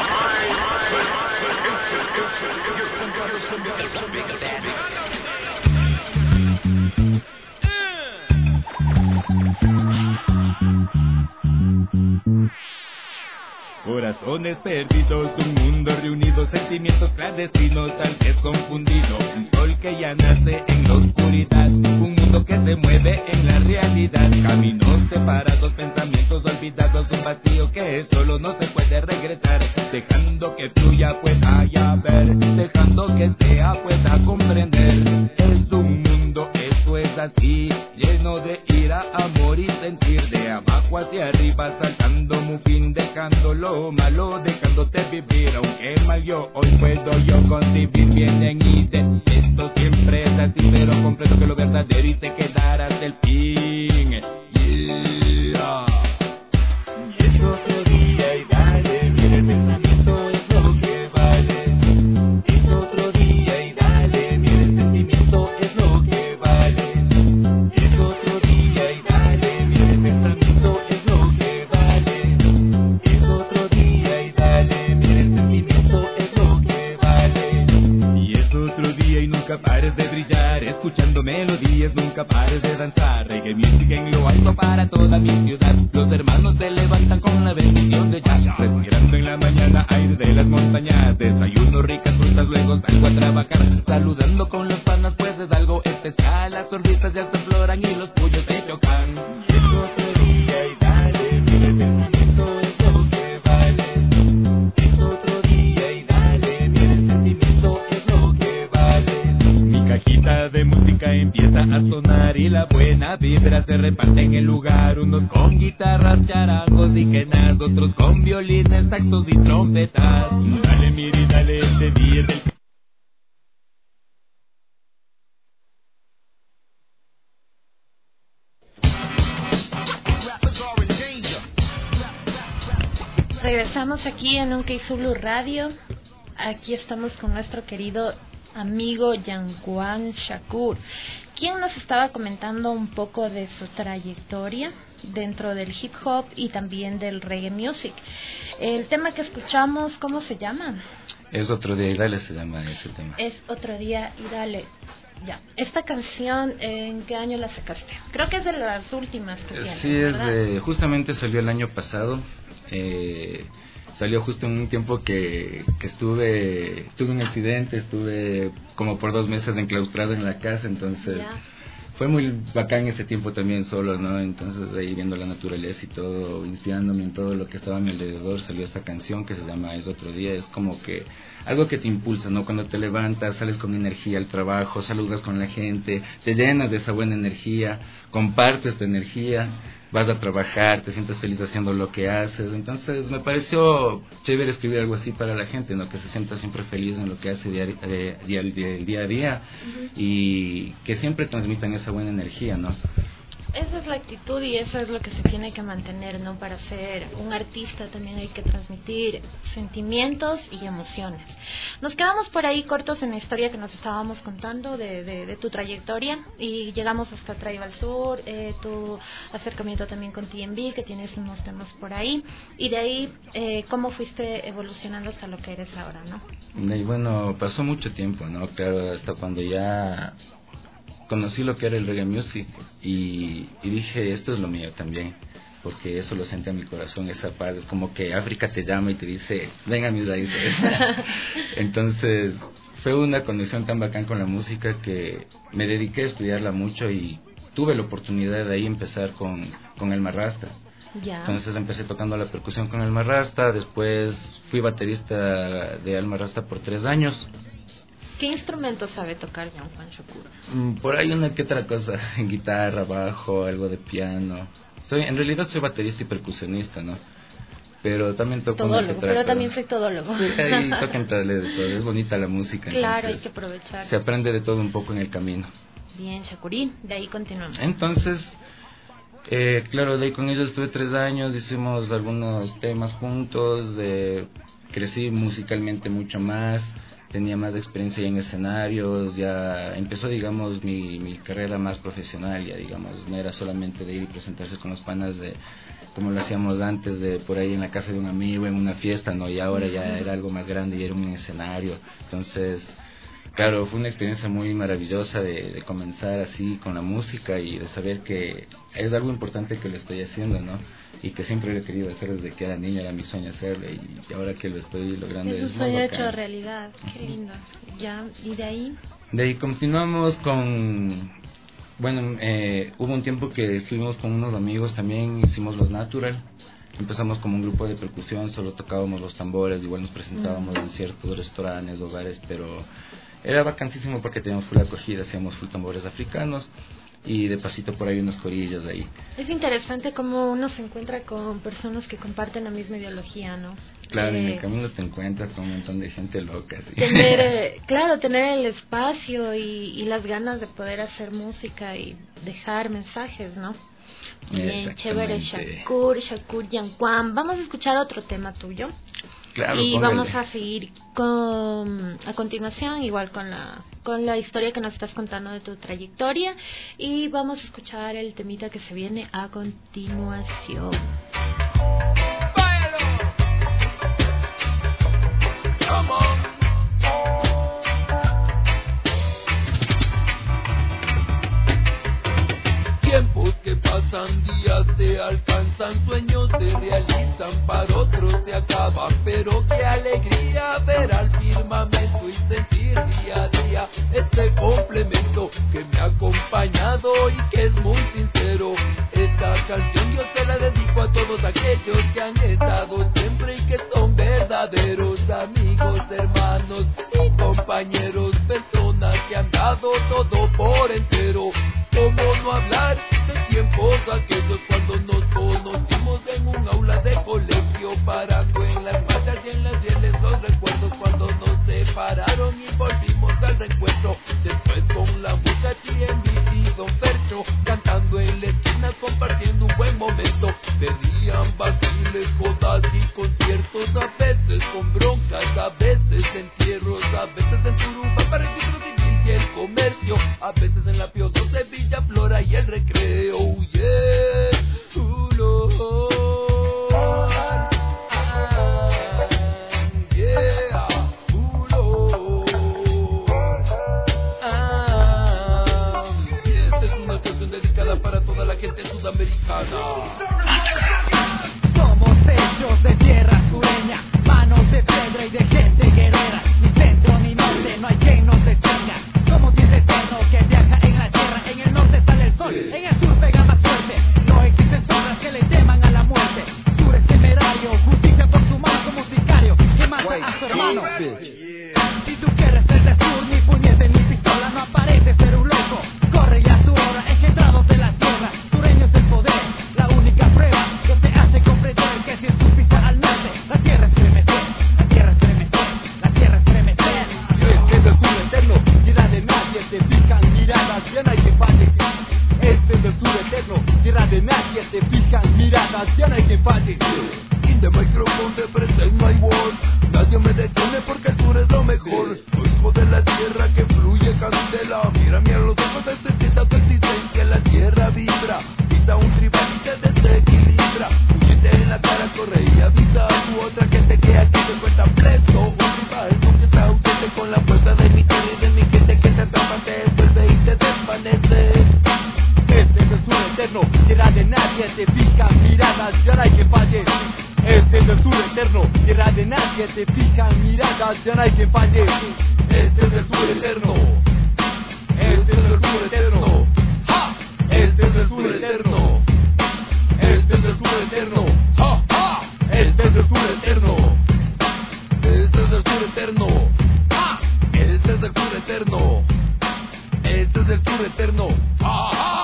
Corazones perdidos, un mundo reunido, sentimientos clandestinos, tal vez confundido. Un sol que ya nace en la oscuridad, un mundo que se mueve en la realidad. Caminos separados, pensamientos olvidados, un vacío que solo no se puede regresar. Dejando que fluya pueda ya ver, dejando que sea pueda comprender. Es un mundo, eso es así, lleno de ira, amor y sentir. De abajo hacia arriba, saltando muy fin, dejando lo malo, dejándote vivir. Aunque mal yo hoy puedo yo concebir bien en ide. Esto siempre es así, pero comprendo que lo verdadero y se quedará hasta el fin. Yeah. Y es otro día y dale, mira el pensamiento es lo que vale. Es otro día y dale, mira el sentimiento es lo que vale. Es otro día y dale, mira el pensamiento es lo que vale. Es otro día y dale, mira el sentimiento es lo que vale. Y es otro día y nunca pares de brillar, escuchando melodías, nunca pares de danzar. Reggae music en lo alto para toda mi ciudad. Los hermanos se levantan con la bendición de Jah. Respirando en la mañana aire de las montañas. Desayuno ricas frutas, luego salgo a trabajar. Saludando con los panas, pues es algo especial. Las sonrisas ya se afloran y los puños se chocan. Y es otro día y dale, mira el pensamiento es lo que vale. Es otro día y dale, mira el sentimiento. música empieza a sonar y la buena vibra se reparte en el lugar. Unos con guitarras, charangos y quenas, otros con violines, saxos y trompetas. Dale, miri, dale, este día es del... Regresamos aquí en un Zulu Radio. Aquí estamos con nuestro querido amigo Yanguan Shakur, quien nos estaba comentando un poco de su trayectoria dentro del hip hop y también del reggae music. El tema que escuchamos, ¿cómo se llama? Es Otro Día y Dale, se llama ese tema. Es Otro Día y Dale. Ya. Esta canción, ¿en qué año la sacaste? Creo que es de las últimas que tienes, sí, ¿verdad? Justamente salió el año pasado. Salió justo en un tiempo que tuve un accidente, estuve como por 2 meses enclaustrado en la casa, entonces fue muy bacán ese tiempo también solo, ¿no? Entonces ahí viendo la naturaleza y todo, inspirándome en todo lo que estaba a mi alrededor, salió esta canción que se llama Es Otro Día. Es como que algo que te impulsa, ¿no? Cuando te levantas, sales con energía al trabajo, saludas con la gente, te llenas de esa buena energía, compartes tu energía, vas a trabajar, te sientes feliz haciendo lo que haces. Entonces me pareció chévere escribir algo así para la gente, ¿no? Que se sienta siempre feliz en lo que hace día a día y que siempre transmitan esa buena energía, ¿no? Esa es la actitud y eso es lo que se tiene que mantener, ¿no? Para ser un artista también hay que transmitir sentimientos y emociones. Nos quedamos por ahí cortos en la historia que nos estábamos contando de tu trayectoria y llegamos hasta Tribal Sur, tu acercamiento también con TMB, que tienes unos temas por ahí, y de ahí cómo fuiste evolucionando hasta lo que eres ahora, ¿no? Y bueno, pasó mucho tiempo, ¿no? Claro, hasta cuando ya conocí lo que era el reggae music y dije, esto es lo mío también, porque eso lo sentí a mi corazón, esa paz. Es como que África te llama y te dice, venga a mis raíces. Entonces fue una conexión tan bacán con la música que me dediqué a estudiarla mucho y tuve la oportunidad de ahí empezar con el marrasta. Entonces empecé tocando la percusión con el marrasta, después fui baterista de Alma Rasta por 3 años. ¿Qué instrumento sabe tocar Yanguan Shakur? Por ahí una que otra cosa, guitarra, bajo, algo de piano. En realidad soy baterista y percusionista, ¿no? Pero también toco todólogo, una que otra pero cosa. También soy todólogo. Sí, ahí toca entrarle de todo, es bonita la música. Claro, hay que aprovechar. Se aprende de todo un poco en el camino. Bien, Shakurín, de ahí continuamos. Entonces, claro, de ahí con ellos estuve 3 años, hicimos algunos temas juntos, crecí musicalmente mucho más. Tenía más experiencia en escenarios, ya empezó, digamos, mi carrera más profesional, ya, digamos, no era solamente de ir y presentarse con los panas como lo hacíamos antes, de por ahí en la casa de un amigo, en una fiesta, ¿no? Y ahora ya era algo más grande, ya era un escenario. Entonces, claro, fue una experiencia muy maravillosa de comenzar así con la música y de saber que es algo importante que lo estoy haciendo, ¿no? Y que siempre lo he querido hacer desde que era niña, era mi sueño hacerlo y ahora que lo estoy logrando es un sueño hecho realidad. Qué lindo. Ya, ¿y de ahí? De ahí continuamos con... Bueno, hubo un tiempo que estuvimos con unos amigos también, hicimos Los Natural. Empezamos como un grupo de percusión, solo tocábamos los tambores, igual nos presentábamos en ciertos restaurantes, hogares, pero era vacancísimo porque teníamos full acogida, hacíamos full tambores africanos y de pasito por ahí unos corillos ahí. Es interesante cómo uno se encuentra con personas que comparten la misma ideología, ¿no? Claro, en el camino te encuentras con un montón de gente loca, ¿sí? Tener el espacio y las ganas de poder hacer música y dejar mensajes, ¿no? Bien, chévere, Shakur Yanguan. Vamos a escuchar otro tema tuyo. Claro, y póngale. vamos a seguir a continuación igual con la historia que nos estás contando de tu trayectoria y vamos a escuchar el temita que se viene a continuación. Tiempos que pasan, días se alcanzan, sueños se realizan, para otros se acaban, pero qué alegría ver al firmamento y sentir día a día este complemento que me ha acompañado y que es muy sincero. Esta canción yo se la dedico a todos aquellos que han estado siempre y que son verdaderos amigos, hermanos y compañeros, personas que han dado todo por recreo, yeah. Lord, yeah, Lord. Y esta es una canción dedicada para toda la gente sudamericana. Somos hechos de tierra sureña, manos de piedra y de gente guerrera. Ni centro ni norte, no hay quien nos detenga. Somos dios eterno que viaja en la tierra. En el norte sale el sol, en el sur pega más fuerte. No existen sombras que le teman a la muerte. Sur es temerario, justicia por su mano como sicario que mata a su hermano. Si tú quieres ser de sur, ni puñete ni pistola, no apareces, ser un loco. Corre ya su hora, engendrados de la tierra. Sureño es el poder, la única prueba que te hace comprender que si estupiste al norte, la tierra estremecer, la tierra estremecer, la tierra estremecer. Este es el sur eterno, tierra de nadie, te fijan miradas, ya no hay que falle. Este es el sur eterno, tierra de nadie, te fijan miradas, ya no hay que falle. In the microphone te present my world, nadie me detiene porque el sur es lo mejor. Soy hijo de la tierra que fluye candela, mírame a los ojos, sienta tu existencia, la tierra vibra, quita un tribal y te desequilibra. Huyete en la cara, corre y avisa a tu otra gente que aquí te encuentra preso. Un rival que está ausente con la fuerza de mi tierra y de mi gente que te atrapa, te envuelve y te desvanece. Este es el sur eterno, tierra de nadie, te fijan miradas, ya no hay que falle. Este es el sur eterno, tierra de nadie, te fijan miradas, ya no hay que falle. Este es el sur eterno, este es el sur eterno, ¡ja! Este es el sur eterno, este es el sur eterno, ¡ja! ¡Ja! Este es el sur eterno, este es el sur eterno, ¡ja! Este es el sur eterno, este es el sur eterno, ¡ja! ¡Ja!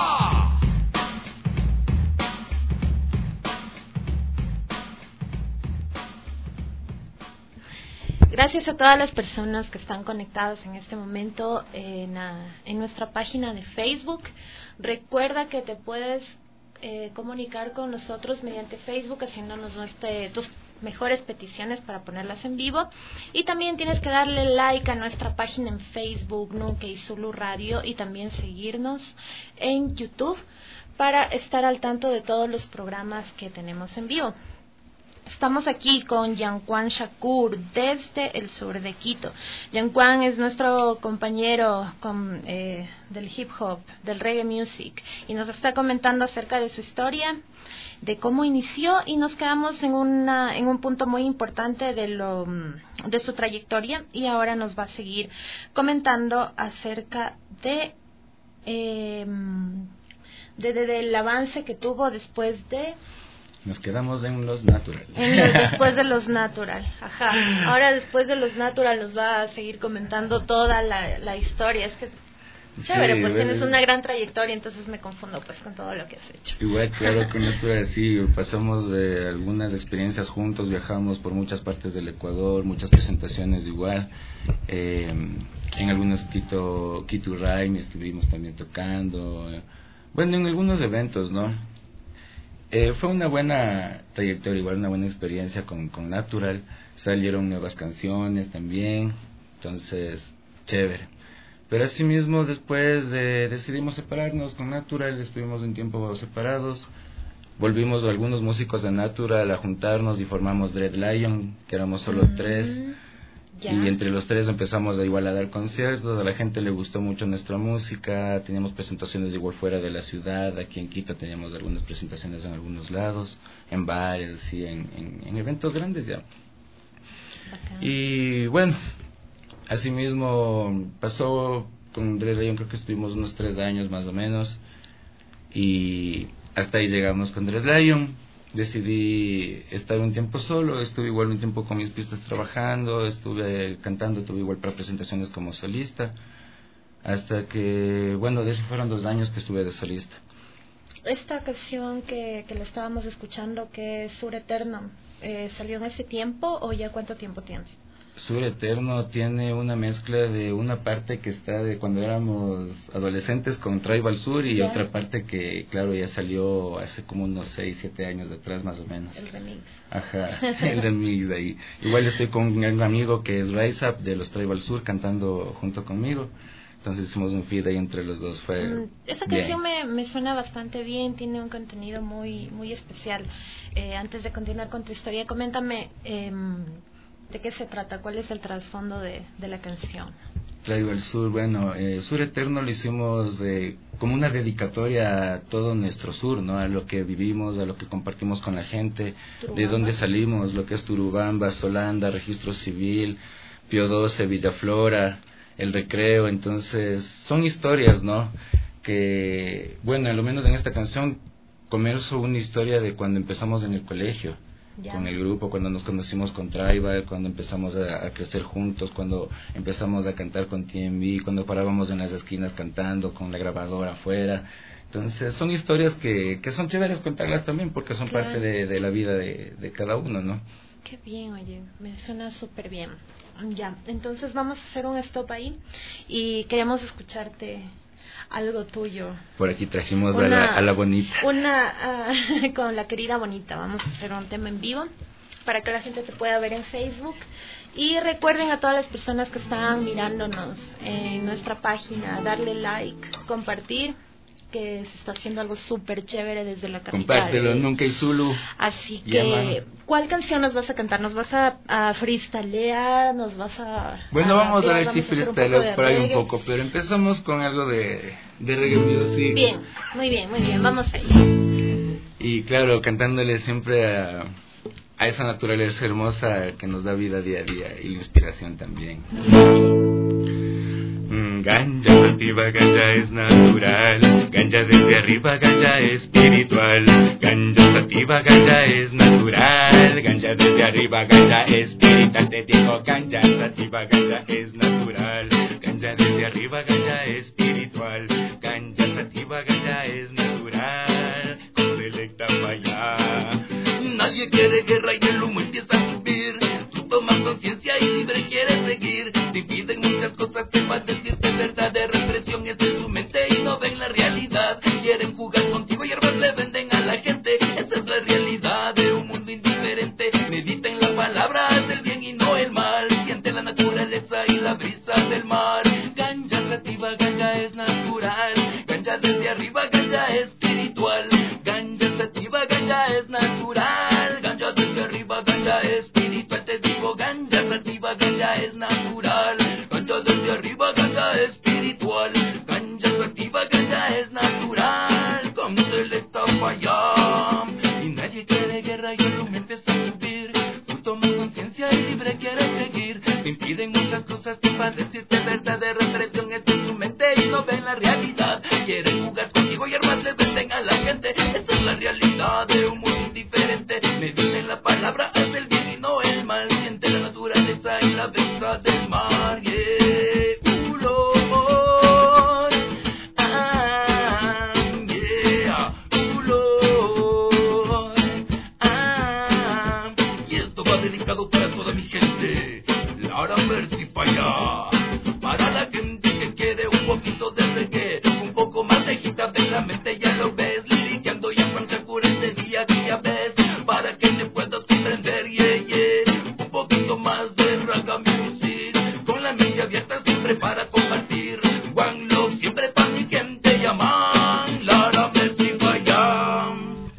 Gracias a todas las personas que están conectadas en este momento en nuestra página de Facebook. Recuerda que te puedes comunicar con nosotros mediante Facebook haciéndonos tus mejores peticiones para ponerlas en vivo. Y también tienes que darle like a nuestra página en Facebook, Nunca y Zulu Radio, y también seguirnos en YouTube para estar al tanto de todos los programas que tenemos en vivo. Estamos aquí con Yanquan Shakur desde el sur de Quito. Yanquan es nuestro compañero del hip hop, del reggae music, y nos está comentando acerca de su historia, de cómo inició, y nos quedamos en un punto muy importante de su trayectoria, y ahora nos va a seguir comentando acerca del avance que tuvo después de... Nos quedamos en los natural. Después de los natural, ajá. Ahora después de los natural nos va a seguir comentando toda la historia. Es que chévere, sí, pues tienes una gran trayectoria, entonces me confundo pues con todo lo que has hecho. Igual, claro, con natural sí, pasamos algunas experiencias juntos, viajamos por muchas partes del Ecuador, muchas presentaciones igual. En algunos Quito Rhyme estuvimos también tocando. Bueno, en algunos eventos, ¿no? Fue una buena trayectoria, igual una buena experiencia con Natural. Salieron nuevas canciones también, entonces chévere. Pero asimismo después decidimos separarnos con Natural, estuvimos un tiempo separados. Volvimos algunos músicos de Natural a juntarnos y formamos Dread Lion, que éramos solo 3. Ya. Y entre los 3 empezamos igual a dar conciertos, a la gente le gustó mucho nuestra música, teníamos presentaciones igual fuera de la ciudad, aquí en Quito teníamos algunas presentaciones en algunos lados, en bares y en eventos grandes ya. Bacán. Y bueno, asimismo pasó con Dread Lion, creo que estuvimos unos 3 años más o menos, y hasta ahí llegamos con Dread Lion. Decidí estar un tiempo solo, estuve igual un tiempo con mis pistas trabajando, estuve cantando, tuve igual para presentaciones como solista, hasta que, bueno, de eso fueron 2 años que estuve de solista. Esta canción que la estábamos escuchando, que es Sur Eterno, ¿salió en ese tiempo o ya cuánto tiempo tiene? Sur Eterno tiene una mezcla de una parte que está de cuando éramos adolescentes con Tribal Sur y otra parte que, claro, ya salió hace como unos 6, 7 años atrás más o menos. El remix. Ajá, el remix ahí. Igual estoy con un amigo que es Rise Up de los Tribal Sur cantando junto conmigo. Entonces hicimos un feed ahí entre los dos. Fue esa canción me suena bastante bien, tiene un contenido muy especial. Antes de continuar con tu historia, coméntame de qué se trata, cuál es el trasfondo de la canción. Traigo el sur, bueno, Sur Eterno lo hicimos como una dedicatoria a todo nuestro sur, ¿no? A lo que vivimos, a lo que compartimos con la gente, Turubamba, de dónde salimos, lo que es Turubamba, Solanda, Registro Civil, Pío XII, Villaflora, El Recreo. Entonces son historias, ¿no? Que, bueno, a lo menos en esta canción comienzo una historia de cuando empezamos en el colegio, con el grupo, cuando nos conocimos con Tribal, cuando empezamos a crecer juntos, cuando empezamos a cantar con TMB, cuando parábamos en las esquinas cantando con la grabadora afuera. Entonces son historias que son chéveres contarlas también, porque son parte de la vida de cada uno, ¿no? Qué bien, oye, me suena súper bien. Ya, entonces vamos a hacer un stop ahí y queremos escucharte algo tuyo. Por aquí trajimos a la Bonita. Con la querida Bonita. Vamos a hacer un tema en vivo para que la gente te pueda ver en Facebook. Y recuerden a todas las personas que están mirándonos en nuestra página, darle like, compartir, que se está haciendo algo súper chévere desde la capital. Compártelo, nunca hay Zulu. Así que, ¿cuál canción nos vas a cantar? ¿Nos vas a freestylear? ¿Nos vas a...? Bueno, vamos a ver si freestyleo por ahí un poco, pero empezamos con algo de reggae music. Bien, muy bien, vamos ahí. Y claro, cantándole siempre a esa naturaleza hermosa que nos da vida día a día y la inspiración también. Ganja sativa, ganja es natural, ganja desde arriba, ganja espiritual. Ganja sativa, ganja es natural, ganja desde arriba, ganja espiritual. Te digo, ganja sativa, ganja es natural, ganja desde arriba, ganja espiritual. Ganja sativa, ganja es natural, con selecta falla. Nadie quiere guerra y el humo empieza a subir. Tú tomas conciencia y libre quieres seguir. Te impiden muchas cosas que van a decirte verdad. De represión es en su mente y no ven la realidad. Quieren jugar contigo y hierbas le venden a la gente. Esa es la realidad de un mundo indiferente. Medita en la palabra, haz el bien y no el mal. Siente la naturaleza y la brisa del mar. Ganja sativa, ganja es natural, ganja desde arriba, ganja espiritual. Ganja sativa, ganja es natural, ganja desde arriba, ganja espiritual. Te digo, ganja sativa, ganja es natural, ganja desde arriba, ganja espiritual. Ganja sativa, ganja es natural, con selecta falla. Y nadie quiere guerra y el humo empieza a subir. Tú tomas conciencia y libre quieres seguir. Te impiden muchas cosas que para decirte verdad. De represión es en su mente y no ven la realidad. Quieren jugar contigo y armas le venden a la gente. Esa es la realidad de un mundo indiferente. Medita en la palabra, haz el bien y no el mal. Siente la naturaleza y la brisa del mar. Yeah. Para toda mi gente, Lara Mercy para allá. Para la gente que quiere un poquito de reggae, un poco más de hip hop en la mente, ya lo ves. Liriqueando y con Shakur este día a día ves. Para que te puedas comprender, un poquito más de raga music. Con la mente abierta siempre para compartir. One love siempre para mi gente, llaman Lara Mercy para allá.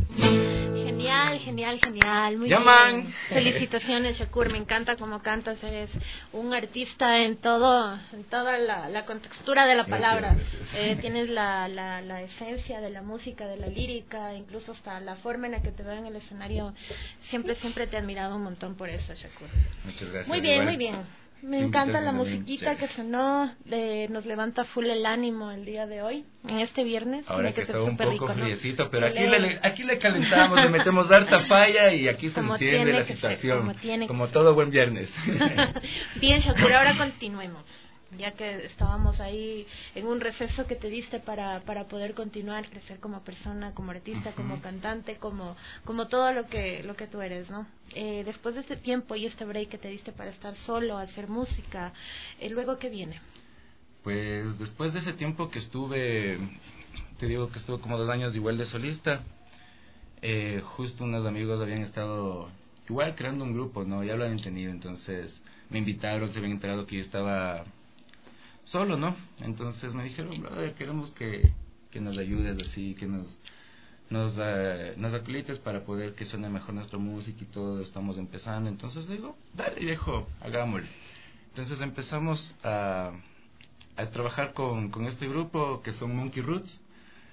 Genial, muy llaman. Bien. Felicitaciones, Shakur, me encanta cómo cantas, eres un artista en toda la contextura de la palabra. Tienes la esencia de la música, de la lírica, incluso hasta la forma en la que te veo en el escenario. Siempre te he admirado un montón por eso, Shakur. Muchas gracias. Muy bien. Me encanta la musiquita que sonó, nos levanta full el ánimo el día de hoy, en este viernes. Ahora que está un poco friecito, pero aquí le calentamos, le metemos harta falla y aquí se enciende la situación, como todo buen viernes. Bien, Shakur, ahora continuemos. Ya que estábamos ahí en un receso que te diste para poder continuar, crecer como persona, como artista, como cantante, como todo lo que tú eres, ¿no? Después de este tiempo y este break que te diste para estar solo, hacer música, ¿luego qué viene? Pues después de ese tiempo que estuve como 2 años igual de solista, justo unos amigos habían estado igual creando un grupo, ¿no? Ya lo habían tenido, entonces me invitaron, se habían enterado que yo estaba solo, ¿no? Entonces me dijeron, brother, queremos que nos ayudes así, que nos acolites para poder que suene mejor nuestra música y todo, estamos empezando. Entonces digo, dale viejo, hagámoslo. Entonces empezamos a trabajar con este grupo que son Monkey Roots.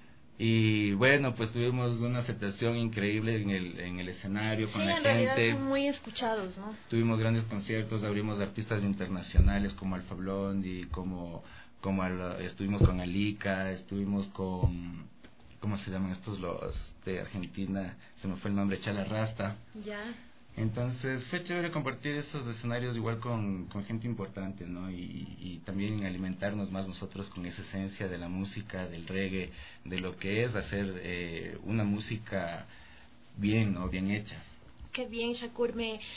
Y bueno, pues tuvimos una aceptación increíble en el escenario con la gente. Sí, en realidad son muy escuchados, ¿no? Tuvimos grandes conciertos, abrimos artistas internacionales como Alfa Blondy, estuvimos con Alika, estuvimos con, ¿cómo se llaman estos los de Argentina? Se me fue el nombre, Chala Rasta. Ya. Entonces fue chévere compartir esos escenarios igual con gente importante, ¿no? Y también alimentarnos más nosotros con esa esencia de la música, del reggae, de lo que es hacer una música bien, ¿no? Bien hecha. Qué bien, Shakur.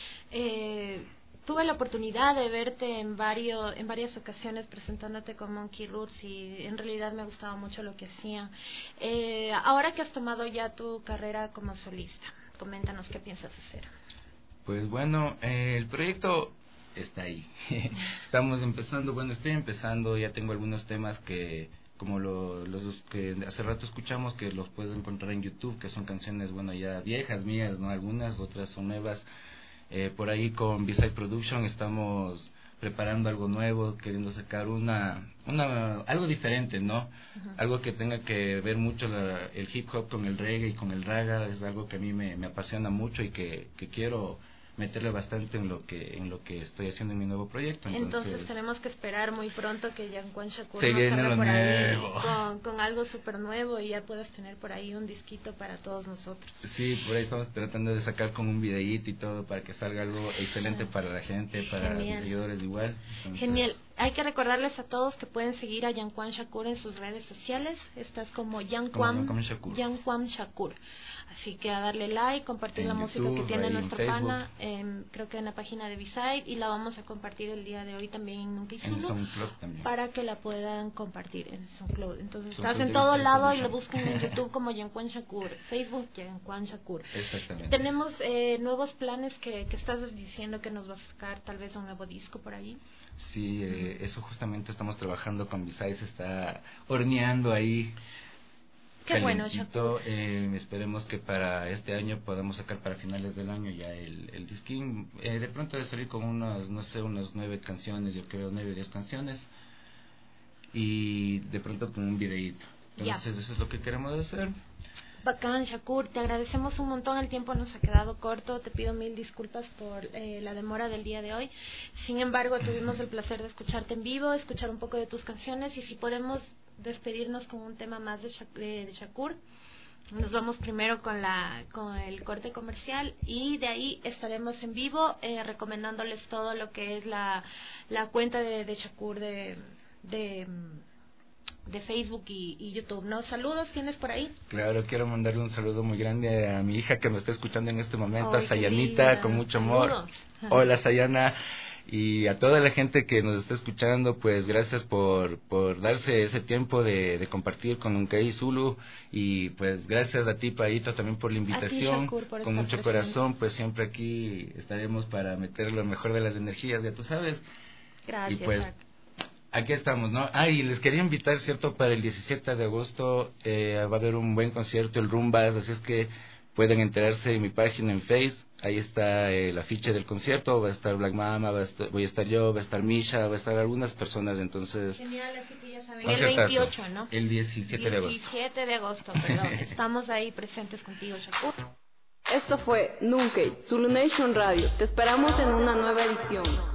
Tuve la oportunidad de verte en varias ocasiones presentándote con Monkey Roots y en realidad me gustaba mucho lo que hacían. Ahora que has tomado ya tu carrera como solista, coméntanos qué piensas hacer. Pues bueno, el proyecto está ahí. Estamos empezando, estoy empezando, ya tengo algunos temas que, como los que hace rato escuchamos, que los puedes encontrar en YouTube, que son canciones, ya viejas mías, ¿no? Algunas, otras son nuevas. Por ahí con B-Side Production estamos preparando algo nuevo, queriendo sacar algo diferente, ¿no? Uh-huh. Algo que tenga que ver mucho el hip hop con el reggae y con el raga, es algo que a mí me apasiona mucho y que quiero meterle bastante en lo que estoy haciendo en mi nuevo proyecto. Entonces tenemos que esperar muy pronto que Yankuan Shakur nos salga por ahí con algo súper nuevo y ya puedas tener por ahí un disquito para todos nosotros. Sí, por ahí estamos tratando de sacar con un videíto y todo para que salga algo excelente para la gente, para los seguidores igual. Entonces, genial. Hay que recordarles a todos que pueden seguir a Yankuan Shakur en sus redes sociales. Estás como Yankuan Shakur. Así que a darle like, compartir la música que tiene nuestro pana, creo que en la página de B-Side, y la vamos a compartir el día de hoy también en Nunca y Zulu, para que la puedan compartir en SoundCloud. Entonces estás en todo lado y lo buscan en YouTube como Yankuan Shakur, Facebook Yankuan Shakur. Exactamente. Tenemos nuevos planes que estás diciendo que nos vas a sacar tal vez un nuevo disco por ahí. Sí, eso justamente estamos trabajando con B-Side, se está horneando ahí. Qué bueno, Shakur. Esperemos que para este año podamos sacar para finales del año ya el disquín. De pronto debe salir con unas 9 canciones, yo creo 9 o 10 canciones. Y de pronto con un videíto. Entonces eso es lo que queremos hacer. Bacán, Shakur, te agradecemos un montón, el tiempo nos ha quedado corto, te pido 1000 disculpas por la demora del día de hoy. Sin embargo, tuvimos el placer de escucharte en vivo, escuchar un poco de tus canciones, y si podemos despedirnos con un tema más de Shakur. Nos vamos primero con el corte comercial y de ahí estaremos en vivo recomendándoles todo lo que es la cuenta de Shakur de Facebook y YouTube, ¿no? Saludos, ¿tienes por ahí? Claro, quiero mandarle un saludo muy grande a mi hija que me está escuchando en este momento, a Sayanita, con mucho amor. Saludos. Hola, Sayana. Y a toda la gente que nos está escuchando, pues gracias por darse ese tiempo de compartir con Nunca y Zulu, y pues gracias a ti, Paito, también por la invitación. A ti, Shakur, por con mucho presente. corazón, pues siempre aquí estaremos para meter lo mejor de las energías, ya tú sabes. Gracias. Y pues aquí estamos, ¿no? Y les quería invitar, ¿cierto? Para el 17 de agosto va a haber un buen concierto, el Rumbas, así es que pueden enterarse en mi página en Face. Ahí está el afiche del concierto, va a estar Black Mama, voy a estar yo, va a estar Misha, va a estar algunas personas, entonces... Genial, así que ya saben, el 28, ¿no? El 17 de agosto. 17 de agosto, perdón. Estamos ahí presentes contigo, Shakur. Esto fue Nunca, Zulu Nation Radio. Te esperamos en una nueva edición.